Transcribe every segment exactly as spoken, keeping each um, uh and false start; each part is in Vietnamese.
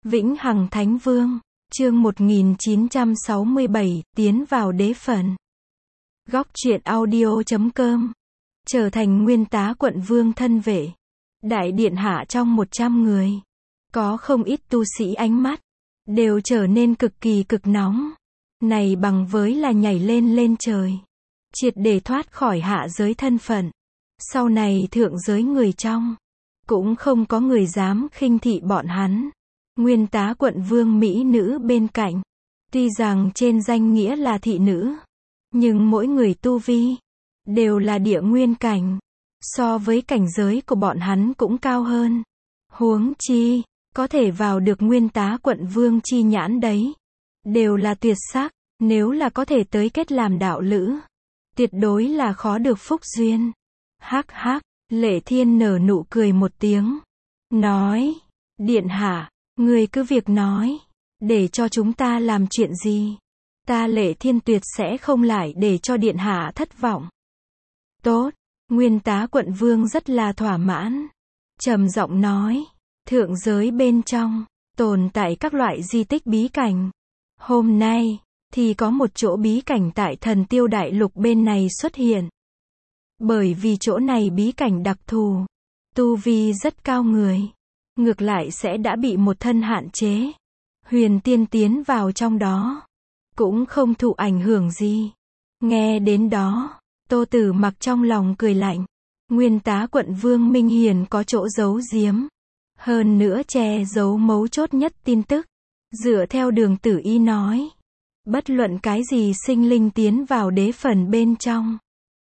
Vĩnh Hằng Thánh Vương, chương một nghìn chín trăm sáu mươi bảy, tiến vào đế phần. Góc truyện audio chấm com. Trở thành nguyên tá quận vương thân vệ. Đại điện hạ trong một trăm người. Có không ít tu sĩ ánh mắt. Đều trở nên cực kỳ cực nóng. Này bằng với là nhảy lên lên trời. Triệt để thoát khỏi hạ giới thân phận. Sau này thượng giới người trong. Cũng không có người dám khinh thị bọn hắn. Nguyên tá quận vương mỹ nữ bên cạnh. Tuy rằng trên danh nghĩa là thị nữ. Nhưng mỗi người tu vi. Đều là địa nguyên cảnh. So với cảnh giới của bọn hắn cũng cao hơn. Huống chi. Có thể vào được nguyên tá quận vương chi nhãn đấy. Đều là tuyệt sắc. Nếu là có thể tới kết làm đạo lữ. Tuyệt đối là khó được phúc duyên. Hắc hắc. Lệ Thiên nở nụ cười một tiếng. Nói. Điện hạ. Người cứ việc nói. Để cho chúng ta làm chuyện gì. Ta Lệ Thiên tuyệt sẽ không lại để cho điện hạ thất vọng. Tốt. Nguyên tá quận vương rất là thỏa mãn. Trầm giọng nói. Thượng giới bên trong. Tồn tại các loại di tích bí cảnh. Hôm nay. Thì có một chỗ bí cảnh tại Thần Tiêu Đại Lục bên này xuất hiện. Bởi vì chỗ này bí cảnh đặc thù. Tu vi rất cao người. Ngược lại sẽ đã bị một thân hạn chế. Huyền tiên tiến vào trong đó. Cũng không thụ ảnh hưởng gì. Nghe đến đó. Tô Tử Mặc trong lòng cười lạnh. Nguyên tá quận vương Minh Hiền có chỗ giấu giếm. Hơn nữa che giấu mấu chốt nhất tin tức. Dựa theo Đường Tử Y nói. Bất luận cái gì sinh linh tiến vào đế phần bên trong.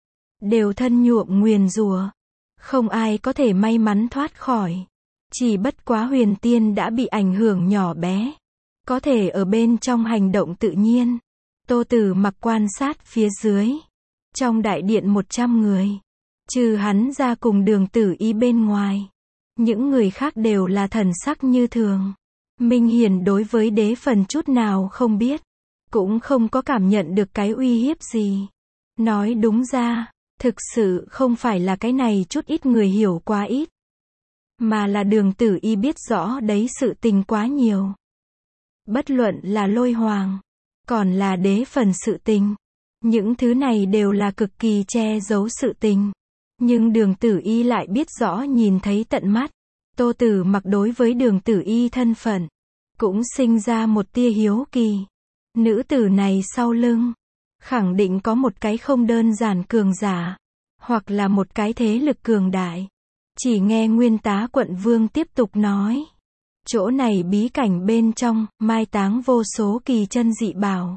Đều thân nhuộm nguyền rủa. Không ai có thể may mắn thoát khỏi. Chỉ bất quá huyền tiên đã bị ảnh hưởng nhỏ bé. Có thể ở bên trong hành động tự nhiên. Tô Tử Mặc quan sát phía dưới. Trong đại điện một trăm người. Trừ hắn ra cùng Đường Tử Y bên ngoài. Những người khác đều là thần sắc như thường. Minh Hiền đối với đế phần chút nào không biết. Cũng không có cảm nhận được cái uy hiếp gì. Nói đúng ra. Thực sự không phải là cái này chút ít người hiểu quá ít. Mà là Đường Tử Y biết rõ đấy sự tình quá nhiều. Bất luận là lôi hoàng. Còn là đế phần sự tình. Những thứ này đều là cực kỳ che giấu sự tình. Nhưng Đường Tử Y lại biết rõ nhìn thấy tận mắt. Tô Tử Mặc đối với Đường Tử Y thân phận. Cũng sinh ra một tia hiếu kỳ. Nữ tử này sau lưng. Khẳng định có một cái không đơn giản cường giả. Hoặc là một cái thế lực cường đại. Chỉ nghe nguyên tá quận vương tiếp tục nói. Chỗ này bí cảnh bên trong, mai táng vô số kỳ chân dị bảo.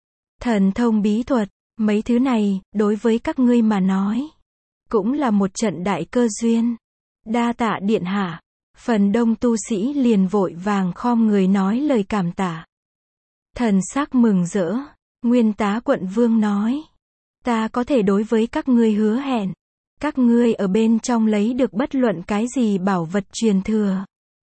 Thần thông bí thuật, mấy thứ này, đối với các ngươi mà nói. Cũng là một trận đại cơ duyên. Đa tạ điện hạ. Phần đông tu sĩ liền vội vàng khom người nói lời cảm tạ. Thần sắc mừng rỡ. Nguyên tá quận vương nói. Ta có thể đối với các ngươi hứa hẹn. Các ngươi ở bên trong lấy được bất luận cái gì bảo vật truyền thừa.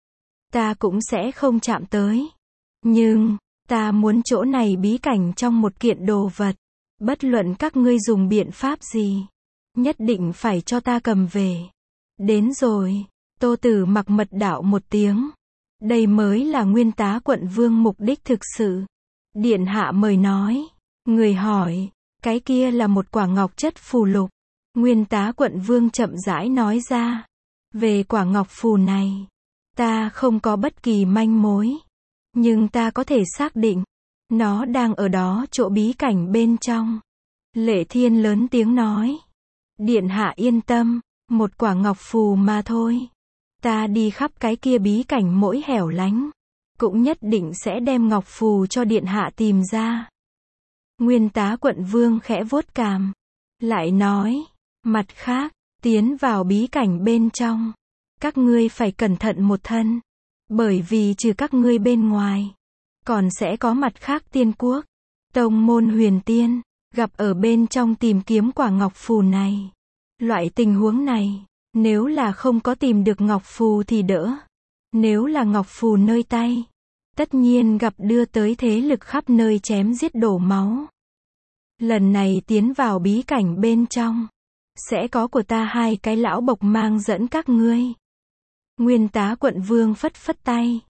Ta cũng sẽ không chạm tới. Nhưng, ta muốn chỗ này bí cảnh trong một kiện đồ vật. Bất luận các ngươi dùng biện pháp gì. Nhất định phải cho ta cầm về. Đến rồi. Tô Tử Mặc mật đạo một tiếng. Đây mới là nguyên tá quận vương mục đích thực sự. Điện hạ mời nói. Người hỏi. Cái kia là một quả ngọc chất phù lục. Nguyên tá quận vương chậm rãi nói ra. Về quả ngọc phù này. Ta không có bất kỳ manh mối. Nhưng ta có thể xác định. Nó đang ở đó chỗ bí cảnh bên trong. Lệ Thiên lớn tiếng nói. Điện hạ yên tâm. Một quả ngọc phù mà thôi. Ta đi khắp cái kia bí cảnh mỗi hẻo lánh. Cũng nhất định sẽ đem ngọc phù cho điện hạ tìm ra. Nguyên tá quận vương khẽ vuốt cằm. Lại nói. Mặt khác. Tiến vào bí cảnh bên trong. Các ngươi phải cẩn thận một thân. Bởi vì trừ các ngươi bên ngoài. Còn sẽ có mặt khác tiên quốc. Tông môn huyền tiên. Gặp ở bên trong tìm kiếm quả ngọc phù này. Loại tình huống này. Nếu là không có tìm được ngọc phù thì đỡ. Nếu là ngọc phù nơi tay. Tất nhiên gặp đưa tới thế lực khắp nơi chém giết đổ máu. Lần này tiến vào bí cảnh bên trong. Sẽ có của ta hai cái lão bộc mang dẫn các ngươi. Nguyên tá quận vương phất phất tay.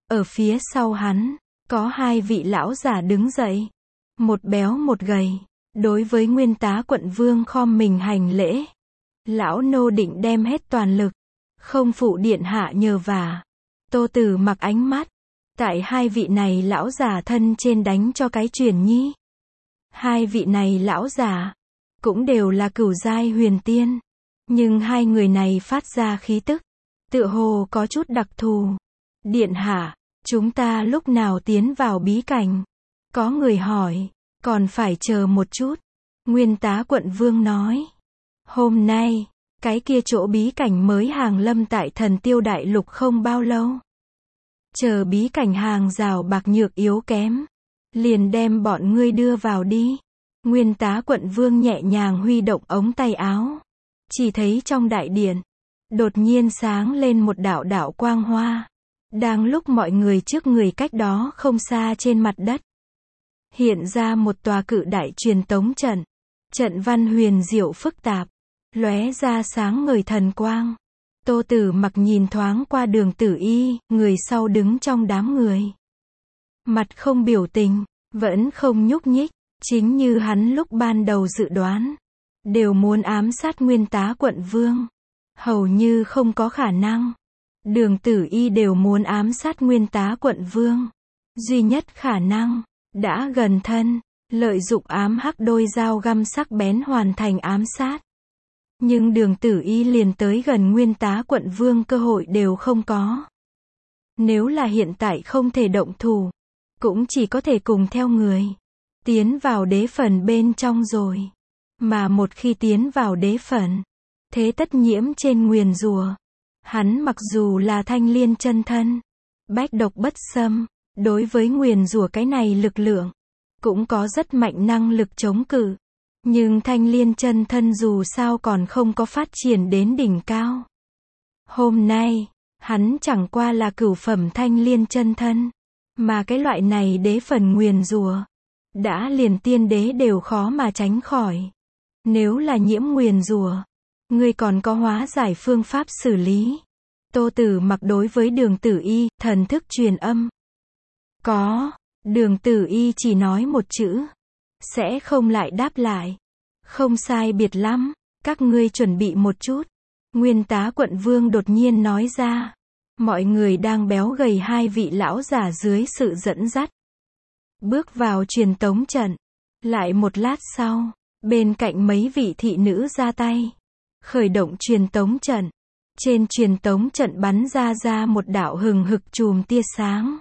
Ở phía sau hắn, có hai vị lão giả đứng dậy. Một béo một gầy. Đối với Nguyên Tá Quận Vương khom mình hành lễ. Lão nô định đem hết toàn lực. Không phụ điện hạ nhờ vả. Tô Tử Mặc ánh mắt. Tại hai vị này lão giả thân trên đánh cho cái truyền nhi. Hai vị này lão giả. Cũng đều là cửu giai huyền tiên. Nhưng hai người này phát ra khí tức. Tựa hồ có chút đặc thù. Điện hạ, chúng ta lúc nào tiến vào bí cảnh? Có người hỏi. Còn phải chờ một chút. Nguyên Tá Quận Vương nói. Hôm nay, cái kia chỗ bí cảnh mới hàng lâm tại Thần Tiêu Đại Lục không bao lâu. Chờ bí cảnh hàng rào bạc nhược yếu kém. Liền đem bọn ngươi đưa vào đi. Nguyên Tá Quận Vương nhẹ nhàng huy động ống tay áo. Chỉ thấy trong đại điện. Đột nhiên sáng lên một đạo đạo quang hoa. Đang lúc mọi người trước người cách đó không xa trên mặt đất. Hiện ra một tòa cự đại truyền tống trận. Trận văn huyền diệu phức tạp. Lóe ra sáng ngời thần quang. Tô Tử Mặc nhìn thoáng qua Đường Tử Y, người sau đứng trong đám người. Mặt không biểu tình, vẫn không nhúc nhích, chính như hắn lúc ban đầu dự đoán. Đều muốn ám sát Nguyên Tá Quận Vương. Hầu như không có khả năng. Đường Tử Y đều muốn ám sát Nguyên Tá Quận Vương. Duy nhất khả năng, đã gần thân, lợi dụng ám hắc đôi dao găm sắc bén hoàn thành ám sát. Nhưng Đường Tử Y liền tới gần Nguyên Tá Quận Vương cơ hội đều không có. Nếu là hiện tại không thể động thủ, cũng chỉ có thể cùng theo người. Tiến vào đế phần bên trong rồi. Mà một khi tiến vào đế phần, thế tất nhiễm trên nguyền rủa. Hắn mặc dù là thanh liên chân thân, bách độc bất xâm, đối với nguyền rủa cái này lực lượng, cũng có rất mạnh năng lực chống cự. Nhưng thanh liên chân thân dù sao còn không có phát triển đến đỉnh cao. Hôm nay, hắn chẳng qua là cửu phẩm thanh liên chân thân. Mà cái loại này đế phần nguyền rủa, đã liền tiên đế đều khó mà tránh khỏi. Nếu là nhiễm nguyền rủa, ngươi còn có hóa giải phương pháp xử lý. Tô Tử Mặc đối với Đường Tử Y, thần thức truyền âm. Có, Đường Tử Y chỉ nói một chữ. Sẽ không lại đáp lại. Không sai biệt lắm, các ngươi chuẩn bị một chút. Nguyên Tá Quận Vương đột nhiên nói ra. Mọi người đang béo gầy hai vị lão giả dưới sự dẫn dắt. Bước vào truyền tống trận. Lại một lát sau, bên cạnh mấy vị thị nữ ra tay. Khởi động truyền tống trận. Trên truyền tống trận bắn ra ra một đạo hừng hực chùm tia sáng.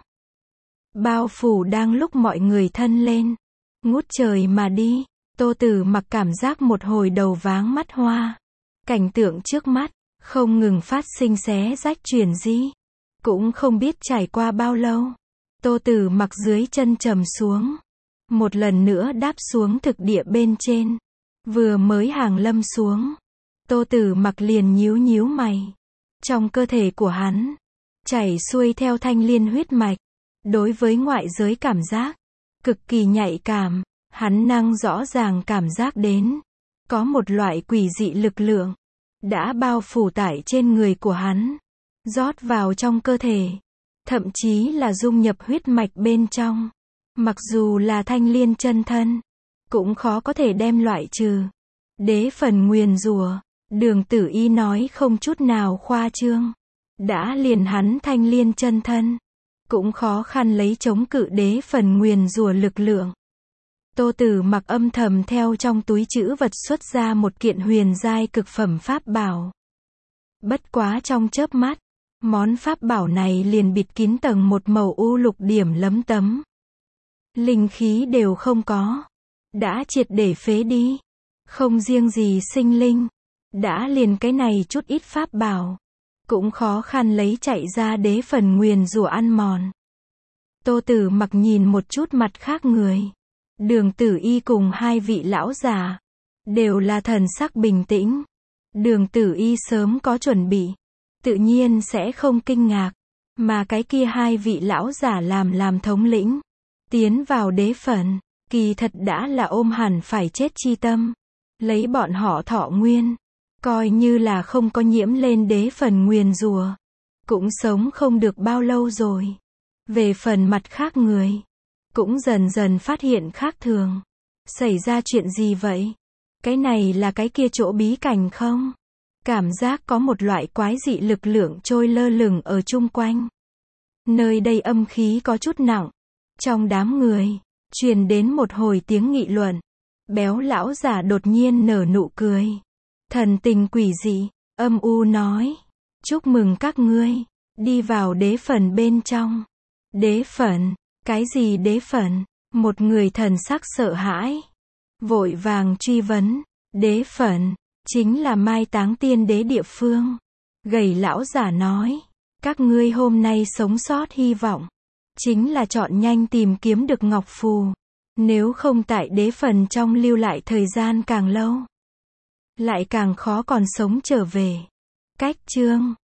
Bao phủ đang lúc mọi người thân lên. Ngút trời mà đi. Tô Tử Mặc cảm giác một hồi đầu váng mắt hoa. Cảnh tượng trước mắt, không ngừng phát sinh xé rách chuyển di. Cũng không biết trải qua bao lâu. Tô Tử Mặc dưới chân trầm xuống. Một lần nữa đáp xuống thực địa bên trên. Vừa mới hàng lâm xuống. Tô Tử Mặc liền nhíu nhíu mày. Trong cơ thể của hắn, chảy xuôi theo thanh liên huyết mạch. Đối với ngoại giới cảm giác, cực kỳ nhạy cảm. Hắn năng rõ ràng cảm giác đến. Có một loại quỷ dị lực lượng. Đã bao phủ tải trên người của hắn. Rót vào trong cơ thể. Thậm chí là dung nhập huyết mạch bên trong. Mặc dù là thanh liên chân thân. Cũng khó có thể đem loại trừ. Đế phần nguyền rủa. Đường Tử Y nói không chút nào khoa trương. Đã liền hắn thanh liên chân thân. Cũng khó khăn lấy chống cự đế phần nguyền rủa lực lượng. Tô Tử Mặc âm thầm theo trong túi trữ vật xuất ra một kiện huyền giai cực phẩm pháp bảo. Bất quá trong chớp mắt, món pháp bảo này liền bịt kín tầng một màu u lục điểm lấm tấm. Linh khí đều không có. Đã triệt để phế đi. Không riêng gì sinh linh. Đã liền cái này chút ít pháp bảo. Cũng khó khăn lấy chạy ra đế phần nguyền rủa ăn mòn. Tô Tử Mặc nhìn một chút mặt khác người. Đường Tử Y cùng hai vị lão già. Đều là thần sắc bình tĩnh. Đường Tử Y sớm có chuẩn bị. Tự nhiên sẽ không kinh ngạc. Mà cái kia hai vị lão giả làm làm thống lĩnh. Tiến vào đế phần. Kỳ thật đã là ôm hẳn phải chết chi tâm. Lấy bọn họ thọ nguyên. Coi như là không có nhiễm lên đế phần nguyền rủa. Cũng sống không được bao lâu rồi. Về phần mặt khác người, cũng dần dần phát hiện khác thường. Xảy ra chuyện gì vậy? Cái này là cái kia chỗ bí cảnh không? Cảm giác có một loại quái dị lực lượng trôi lơ lửng ở chung quanh. Nơi đây âm khí có chút nặng. Trong đám người, truyền đến một hồi tiếng nghị luận. Béo lão giả đột nhiên nở nụ cười. Thần tình quỷ dị, âm u nói. Chúc mừng các ngươi, đi vào đế phần bên trong. Đế phần, cái gì đế phần? Một người thần sắc sợ hãi. Vội vàng truy vấn, đế phần, chính là mai táng tiên đế địa phương. Gầy lão giả nói, các ngươi hôm nay sống sót hy vọng, chính là chọn nhanh tìm kiếm được ngọc phù. Nếu không tại đế phần trong lưu lại thời gian càng lâu, lại càng khó còn sống trở về. Cách chương